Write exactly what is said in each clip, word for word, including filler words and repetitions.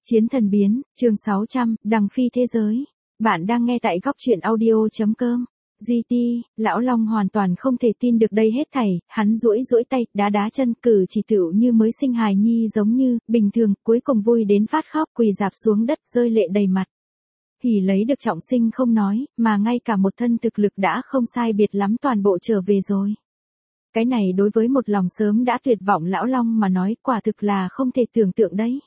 Chiến thần biến, chương sáu trăm, Đằng Phi thế giới. Bạn đang nghe tại góc truyện audio.com. giê tê, Lão Long hoàn toàn không thể tin được đây hết thảy, hắn duỗi duỗi tay, đá đá chân, cử chỉ tựu như mới sinh hài nhi giống như, bình thường, cuối cùng vui đến phát khóc, quỳ dạp xuống đất rơi lệ đầy mặt. Hỉ lấy được trọng sinh không nói, mà ngay cả một thân thực lực đã không sai biệt lắm toàn bộ trở về rồi. Cái này đối với một lòng sớm đã tuyệt vọng Lão Long mà nói quả thực là không thể tưởng tượng đấy.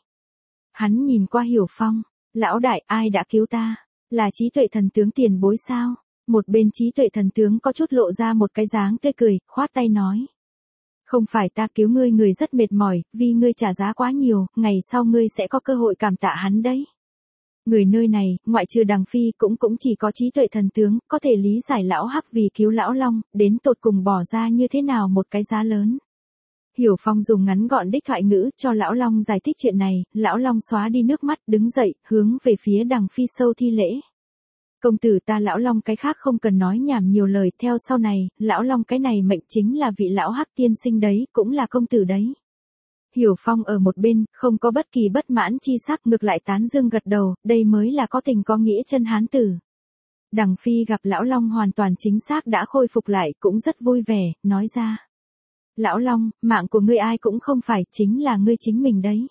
Hắn nhìn qua Hiểu Phong, lão đại ai đã cứu ta, là trí tuệ thần tướng tiền bối sao? Một bên trí tuệ thần tướng có chút lộ ra một cái dáng tươi cười, khoát tay nói. Không phải ta cứu ngươi, người rất mệt mỏi, vì ngươi trả giá quá nhiều, ngày sau ngươi sẽ có cơ hội cảm tạ hắn đấy. Người nơi này, ngoại trừ Đằng Phi cũng cũng chỉ có trí tuệ thần tướng, có thể lý giải lão Hắc vì cứu lão Long, đến tột cùng bỏ ra như thế nào một cái giá lớn. Hiểu Phong dùng ngắn gọn đích thoại ngữ cho Lão Long giải thích chuyện này, Lão Long xóa đi nước mắt, đứng dậy, hướng về phía Đằng Phi sâu thi lễ. Công tử ta Lão Long cái khác không cần nói nhảm nhiều lời, theo sau này, Lão Long cái này mệnh chính là vị Lão Hắc tiên sinh đấy, cũng là công tử đấy. Hiểu Phong ở một bên, không có bất kỳ bất mãn chi sắc, ngược lại tán dương gật đầu, đây mới là có tình có nghĩa chân hán tử. Đằng Phi gặp Lão Long hoàn toàn chính xác đã khôi phục lại, cũng rất vui vẻ, nói ra. Lão Long, mạng của ngươi ai cũng không phải, chính là ngươi chính mình đấy.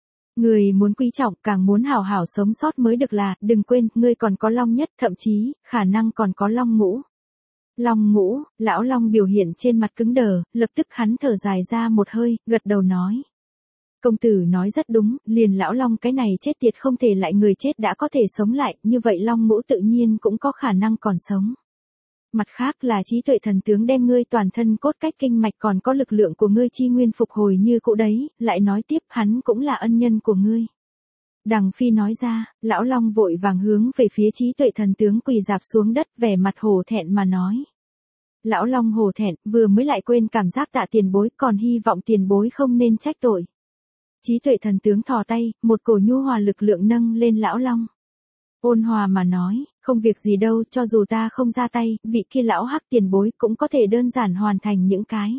Ngươi muốn quý trọng, càng muốn hảo hảo sống sót mới được là, đừng quên, ngươi còn có Long nhất, thậm chí, khả năng còn có Long ngũ. Long ngũ, Lão Long biểu hiện trên mặt cứng đờ, lập tức hắn thở dài ra một hơi, gật đầu nói. Công tử nói rất đúng, liền Lão Long cái này chết tiệt không thể lại người chết đã có thể sống lại, như vậy Long ngũ tự nhiên cũng có khả năng còn sống. Mặt khác là trí tuệ thần tướng đem ngươi toàn thân cốt cách kinh mạch còn có lực lượng của ngươi chi nguyên phục hồi như cũ đấy, lại nói tiếp hắn cũng là ân nhân của ngươi. Đằng Phi nói ra, Lão Long vội vàng hướng về phía trí tuệ thần tướng quỳ dạp xuống đất vẻ mặt hổ thẹn mà nói. Lão Long hổ thẹn, vừa mới lại quên cảm giác tạ tiền bối, còn hy vọng tiền bối không nên trách tội. Trí tuệ thần tướng thò tay, một cổ nhu hòa lực lượng nâng lên Lão Long. Ôn hòa mà nói, không việc gì đâu, cho dù ta không ra tay, vị kia Lão Hắc tiền bối cũng có thể đơn giản hoàn thành những cái.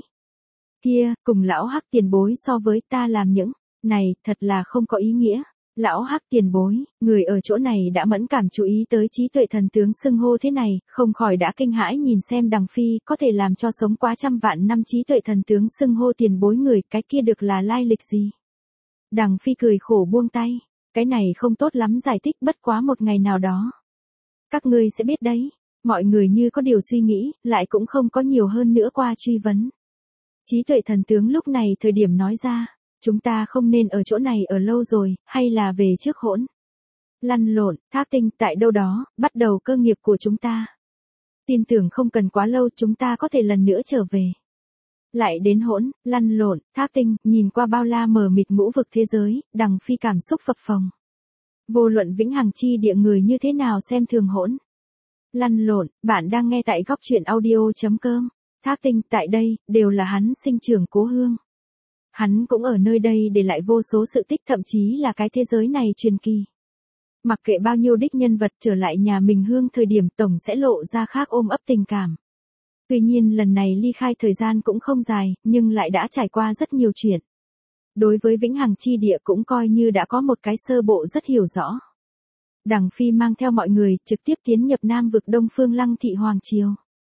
Kia, cùng Lão Hắc tiền bối so với ta làm những, này, thật là không có ý nghĩa. Lão Hắc tiền bối, người ở chỗ này đã mẫn cảm chú ý tới trí tuệ thần tướng xưng hô thế này, không khỏi đã kinh hãi nhìn xem Đằng Phi có thể làm cho sống quá trăm vạn năm trí tuệ thần tướng xưng hô tiền bối người, cái kia được là lai lịch gì. Đằng Phi cười khổ buông tay. Cái này không tốt lắm giải thích, bất quá một ngày nào đó. Các ngươi sẽ biết đấy. Mọi người như có điều suy nghĩ, lại cũng không có nhiều hơn nữa qua truy vấn. Trí tuệ thần tướng lúc này thời điểm nói ra, chúng ta không nên ở chỗ này ở lâu rồi, hay là về trước hỗn. Lăn lộn, thác tinh tại đâu đó, bắt đầu cơ nghiệp của chúng ta. Tin tưởng không cần quá lâu chúng ta có thể lần nữa trở về. Lại đến hỗn, lăn lộn, thác tinh, nhìn qua bao la mờ mịt ngũ vực thế giới, Đằng Phi cảm xúc phập phồng. Vô luận vĩnh hằng chi địa người như thế nào xem thường hỗn. Lăn lộn, bạn đang nghe tại góc truyện audio.com. Thác tinh, tại đây, đều là hắn sinh trưởng cố hương. Hắn cũng ở nơi đây để lại vô số sự tích, thậm chí là cái thế giới này truyền kỳ. Mặc kệ bao nhiêu đích nhân vật trở lại nhà mình hương thời điểm tổng sẽ lộ ra khác ôm ấp tình cảm. Tuy nhiên lần này ly khai thời gian cũng không dài, nhưng lại đã trải qua rất nhiều chuyện. Đối với vĩnh hằng chi địa cũng coi như đã có một cái sơ bộ rất hiểu rõ. Đằng Phi mang theo mọi người trực tiếp tiến nhập Nam vực Đông Phương Lăng Thị Hoàng Triều.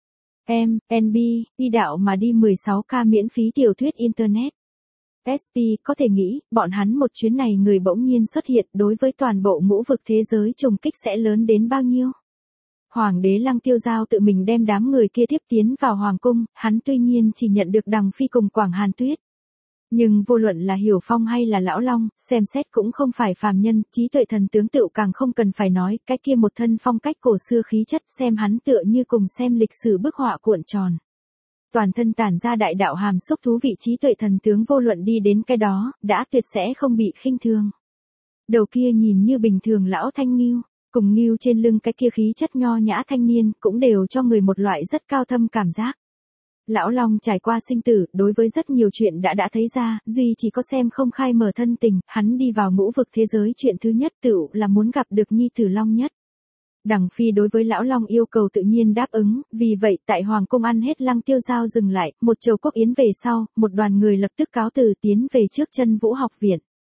M, en bê, đi đạo mà đi mười sáu ca miễn phí tiểu thuyết Internet. ét pê có thể nghĩ, bọn hắn một chuyến này người bỗng nhiên xuất hiện đối với toàn bộ ngũ vực thế giới trùng kích sẽ lớn đến bao nhiêu. Hoàng đế Lăng Tiêu Giao tự mình đem đám người kia tiếp tiến vào Hoàng cung, hắn tuy nhiên chỉ nhận được Đằng Phi cùng Quảng Hàn Tuyết. Nhưng vô luận là Hiểu Phong hay là Lão Long, xem xét cũng không phải phàm nhân, trí tuệ thần tướng tựu càng không cần phải nói, cái kia một thân phong cách cổ xưa khí chất xem hắn tựa như cùng xem lịch sử bức họa cuộn tròn. Toàn thân tản ra đại đạo hàm xúc thú vị trí tuệ thần tướng vô luận đi đến cái đó, đã tuyệt sẽ không bị khinh thường. Đầu kia nhìn như bình thường lão thanh nghiêu. Cùng nghiêu trên lưng cái kia khí chất nho nhã thanh niên, cũng đều cho người một loại rất cao thâm cảm giác. Lão Long trải qua sinh tử, đối với rất nhiều chuyện đã đã thấy ra, duy chỉ có xem không khai mở thân tình, hắn đi vào ngũ vực thế giới chuyện thứ nhất tựu là muốn gặp được nhi tử Long nhất. Đằng Phi đối với Lão Long yêu cầu tự nhiên đáp ứng, vì vậy tại Hoàng cung ăn hết Lăng Tiêu Giao dừng lại, một chầu quốc yến về sau, một đoàn người lập tức cáo từ tiến về trước Chân Vũ học viện.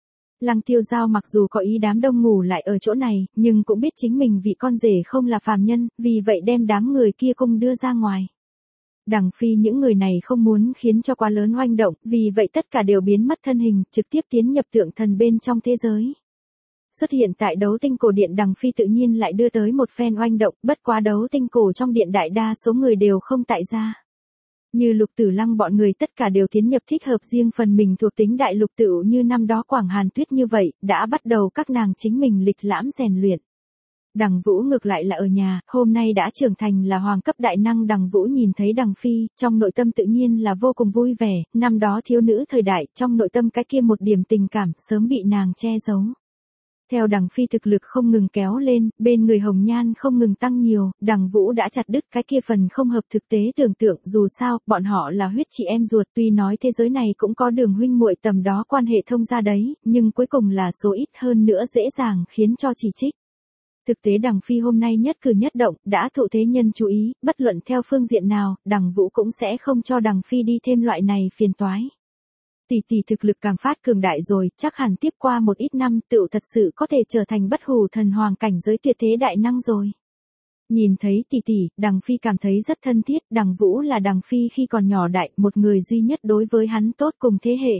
Lăng Tiêu Giao mặc dù có ý đám đông ngủ lại ở chỗ này, nhưng cũng biết chính mình vì con rể không là phàm nhân, vì vậy đem đám người kia cung đưa ra ngoài. Đằng Phi những người này không muốn khiến cho quá lớn oanh động, vì vậy tất cả đều biến mất thân hình, trực tiếp tiến nhập tượng thần bên trong thế giới. Xuất hiện tại đấu tinh cổ điện Đằng Phi tự nhiên lại đưa tới một phen oanh động, bất quá đấu tinh cổ trong điện đại đa số người đều không tại gia. Như Lục Tử Lăng bọn người tất cả đều tiến nhập thích hợp riêng phần mình thuộc tính đại lục tựu như năm đó Quảng Hàn Tuyết như vậy, đã bắt đầu các nàng chính mình lịch lãm rèn luyện. Đằng Vũ ngược lại là ở nhà, hôm nay đã trưởng thành là hoàng cấp đại năng. Đằng Vũ nhìn thấy Đằng Phi, trong nội tâm tự nhiên là vô cùng vui vẻ, năm đó thiếu nữ thời đại, trong nội tâm cái kia một điểm tình cảm, sớm bị nàng che giấu. Theo Đằng Phi thực lực không ngừng kéo lên, bên người hồng nhan không ngừng tăng nhiều, Đằng Vũ đã chặt đứt cái kia phần không hợp thực tế tưởng tượng, dù sao, bọn họ là huyết chị em ruột, tuy nói thế giới này cũng có đường huynh muội tầm đó quan hệ thông gia đấy, nhưng cuối cùng là số ít hơn nữa dễ dàng khiến cho chỉ trích. Thực tế Đằng Phi hôm nay nhất cử nhất động, đã thụ thế nhân chú ý, bất luận theo phương diện nào, Đằng Vũ cũng sẽ không cho Đằng Phi đi thêm loại này phiền toái. Tỷ tỷ thực lực càng phát cường đại rồi, chắc hẳn tiếp qua một ít năm tựu thật sự có thể trở thành bất hủ thần hoàng cảnh giới tuyệt thế đại năng rồi. Nhìn thấy tỷ tỷ, Đằng Phi cảm thấy rất thân thiết, Đằng Vũ là Đằng Phi khi còn nhỏ đại, một người duy nhất đối với hắn tốt cùng thế hệ.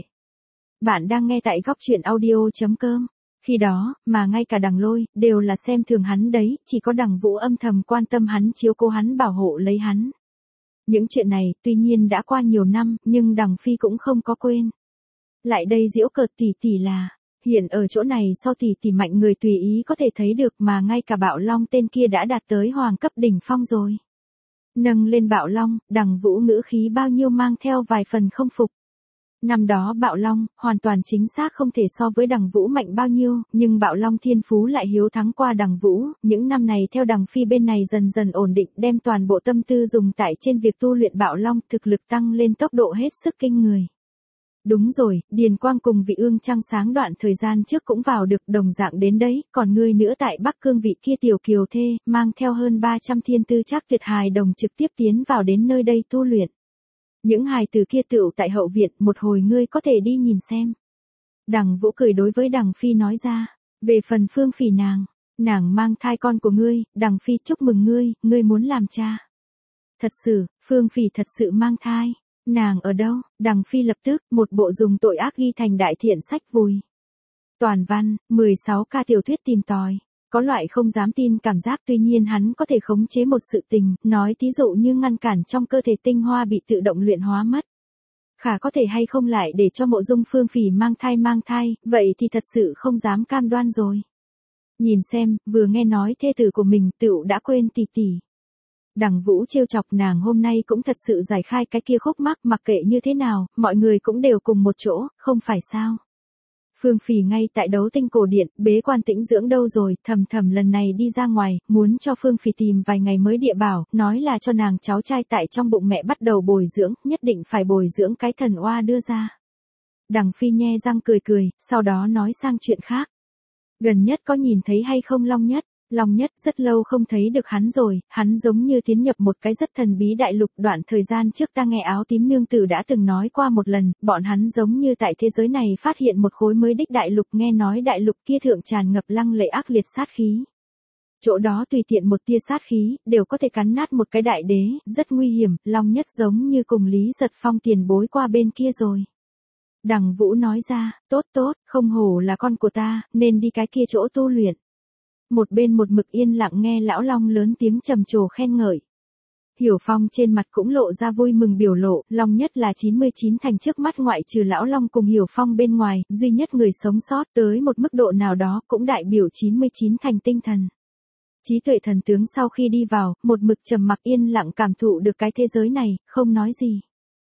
Bạn đang nghe tại góc truyện audio chấm com. Khi đó, mà ngay cả Đằng Lôi, đều là xem thường hắn đấy, chỉ có Đằng Vũ âm thầm quan tâm hắn, chiếu cố hắn, bảo hộ lấy hắn. Những chuyện này, tuy nhiên đã qua nhiều năm, nhưng Đằng Phi cũng không có quên. Lại đây giễu cợt tỷ tỷ là, hiện ở chỗ này so tỷ tỷ mạnh người tùy ý có thể thấy được, mà ngay cả Bạo Long tên kia đã đạt tới hoàng cấp đỉnh phong rồi. Nâng lên Bạo Long, Đằng Vũ ngữ khí bao nhiêu mang theo vài phần không phục. Năm đó Bạo Long, hoàn toàn chính xác không thể so với Đằng Vũ mạnh bao nhiêu, nhưng Bạo Long thiên phú lại hiếu thắng qua Đằng Vũ, những năm này theo Đằng Phi bên này dần dần ổn định, đem toàn bộ tâm tư dùng tại trên việc tu luyện Bạo Long, thực lực tăng lên tốc độ hết sức kinh người. Đúng rồi, Điền Quang cùng vị ương trăng sáng đoạn thời gian trước cũng vào được đồng dạng đến đấy, còn ngươi nữa tại Bắc Cương vị kia tiểu kiều thê, mang theo hơn ba trăm thiên tư chắc tuyệt hài đồng trực tiếp tiến vào đến nơi đây tu luyện. Những hài từ kia tựu tại hậu viện, một hồi ngươi có thể đi nhìn xem. Đằng Vũ cười đối với Đằng Phi nói ra, về phần Phương Phỉ nàng, nàng mang thai con của ngươi, Đằng Phi chúc mừng ngươi, ngươi muốn làm cha. Thật sự, Phương Phỉ thật sự mang thai. Nàng ở đâu? Đằng Phi lập tức, một bộ dùng tội ác ghi thành đại thiện sách vùi. Toàn văn, mười sáu ca tiểu thuyết tìm tòi. Có loại không dám tin cảm giác, tuy nhiên hắn có thể khống chế một sự tình, nói thí dụ như ngăn cản trong cơ thể tinh hoa bị tự động luyện hóa mất. Khả có thể hay không lại để cho Mộ Dung Phương Phỉ mang thai mang thai, vậy thì thật sự không dám cam đoan rồi. Nhìn xem, vừa nghe nói thê tử của mình tựu đã quên tỷ tỷ. Đằng Vũ trêu chọc nàng hôm nay cũng thật sự giải khai cái kia khúc mắc, mặc kệ như thế nào, mọi người cũng đều cùng một chỗ, không phải sao. Phương Phỉ ngay tại đấu tinh cổ điện, bế quan tĩnh dưỡng đâu rồi, Thầm Thầm lần này đi ra ngoài, muốn cho Phương Phỉ tìm vài ngày mới địa bảo, nói là cho nàng cháu trai tại trong bụng mẹ bắt đầu bồi dưỡng, nhất định phải bồi dưỡng cái thần oa đưa ra. Đằng Phi nhe răng cười cười, sau đó nói sang chuyện khác. Gần nhất có nhìn thấy hay không Long Nhất? Long Nhất rất lâu không thấy được hắn rồi, hắn giống như tiến nhập một cái rất thần bí đại lục. Đoạn thời gian trước ta nghe Áo Tím nương tử đã từng nói qua một lần, bọn hắn giống như tại thế giới này phát hiện một khối mới đích đại lục, nghe nói đại lục kia thượng tràn ngập lăng lệ ác liệt sát khí. Chỗ đó tùy tiện một tia sát khí, đều có thể cắn nát một cái đại đế, rất nguy hiểm. Long Nhất giống như cùng Lý Giật Phong tiền bối qua bên kia rồi. Đằng Vũ nói ra, tốt tốt, không hổ là con của ta, nên đi cái kia chỗ tu luyện. Một bên một mực yên lặng nghe lão Long lớn tiếng trầm trồ khen ngợi. Hiểu Phong trên mặt cũng lộ ra vui mừng biểu lộ, Long Nhất là chín mươi chín thành trước mắt ngoại trừ lão Long cùng Hiểu Phong bên ngoài, duy nhất người sống sót, tới một mức độ nào đó cũng đại biểu chín mươi chín thành tinh thần. Trí tuệ thần tướng sau khi đi vào, một mực trầm mặc yên lặng cảm thụ được cái thế giới này, không nói gì.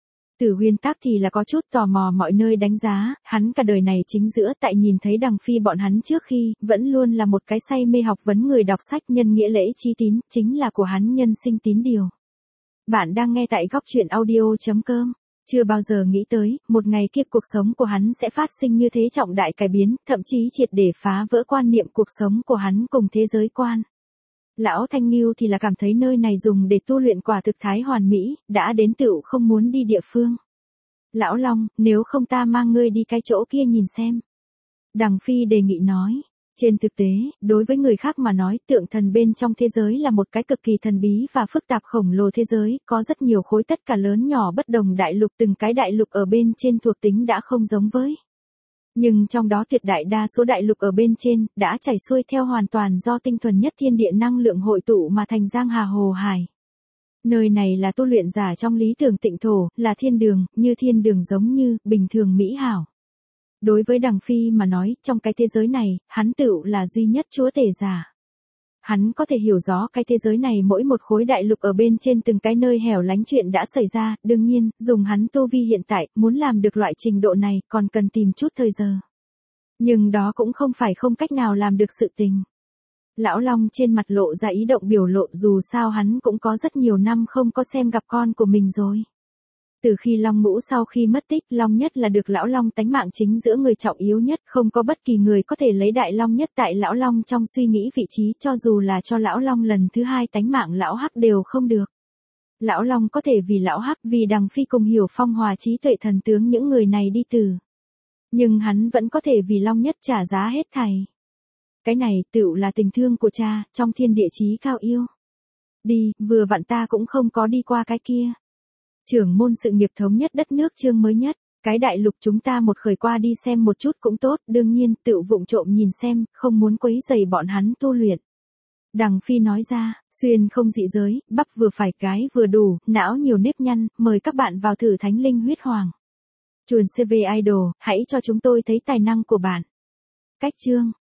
Tử Huyên Tác thì là có chút tò mò mọi nơi đánh giá, hắn cả đời này chính giữa tại nhìn thấy Đằng Phi bọn hắn trước khi, vẫn luôn là một cái say mê học vấn người đọc sách nhân nghĩa lễ trí tín, chính là của hắn nhân sinh tín điều. Bạn đang nghe tại góc truyện audio chấm com. Chưa bao giờ nghĩ tới, một ngày kia cuộc sống của hắn sẽ phát sinh như thế trọng đại cải biến, thậm chí triệt để phá vỡ quan niệm cuộc sống của hắn cùng thế giới quan. Lão Thanh Nghiêu thì là cảm thấy nơi này dùng để tu luyện quả thực thái hoàn mỹ, đã đến tựu không muốn đi địa phương. Lão Long, nếu không ta mang ngươi đi cái chỗ kia nhìn xem. Đằng Phi đề nghị nói. Trên thực tế, đối với người khác mà nói tượng thần bên trong thế giới là một cái cực kỳ thần bí và phức tạp khổng lồ thế giới, có rất nhiều khối tất cả lớn nhỏ bất đồng đại lục, từng cái đại lục ở bên trên thuộc tính đã không giống với. Nhưng trong đó tuyệt đại đa số đại lục ở bên trên, đã chảy xuôi theo hoàn toàn do tinh thuần nhất thiên địa năng lượng hội tụ mà thành giang hà hồ hải. Nơi này là tu luyện giả trong lý tưởng tịnh thổ, là thiên đường, như thiên đường giống như, bình thường mỹ hảo. Đối với Đằng Phi mà nói, trong cái thế giới này, hắn tựu là duy nhất chúa tể giả. Hắn có thể hiểu rõ cái thế giới này mỗi một khối đại lục ở bên trên từng cái nơi hẻo lánh chuyện đã xảy ra, đương nhiên, dùng hắn tu vi hiện tại, muốn làm được loại trình độ này, còn cần tìm chút thời giờ. Nhưng đó cũng không phải không cách nào làm được sự tình. Lão Long trên mặt lộ ra ý động biểu lộ, dù sao hắn cũng có rất nhiều năm không có xem gặp con của mình rồi. Từ khi Long Ngũ sau khi mất tích, Long Nhất là được Lão Long tánh mạng chính giữa người trọng yếu nhất, không có bất kỳ người có thể lấy Đại Long Nhất tại Lão Long trong suy nghĩ vị trí, cho dù là cho Lão Long lần thứ hai tánh mạng Lão Hắc đều không được. Lão Long có thể vì Lão Hắc, vì Đằng Phi cùng Hiểu Phong hòa trí tuệ thần tướng những người này đi từ. Nhưng hắn vẫn có thể vì Long Nhất trả giá hết thảy. Cái này tựu là tình thương của cha, trong thiên địa chí cao yêu. Đi, vừa vặn ta cũng không có đi qua cái kia. Trưởng môn sự nghiệp thống nhất đất nước chương mới nhất, cái đại lục chúng ta một khởi qua đi xem một chút cũng tốt, đương nhiên, tự vụng trộm nhìn xem, không muốn quấy rầy bọn hắn tu luyện. Đằng Phi nói ra, xuyên không dị giới, bắp vừa phải cái vừa đủ, não nhiều nếp nhăn, mời các bạn vào thử thánh linh huyết hoàng. Chuồn xê vê Idol, hãy cho chúng tôi thấy tài năng của bạn. Cách chương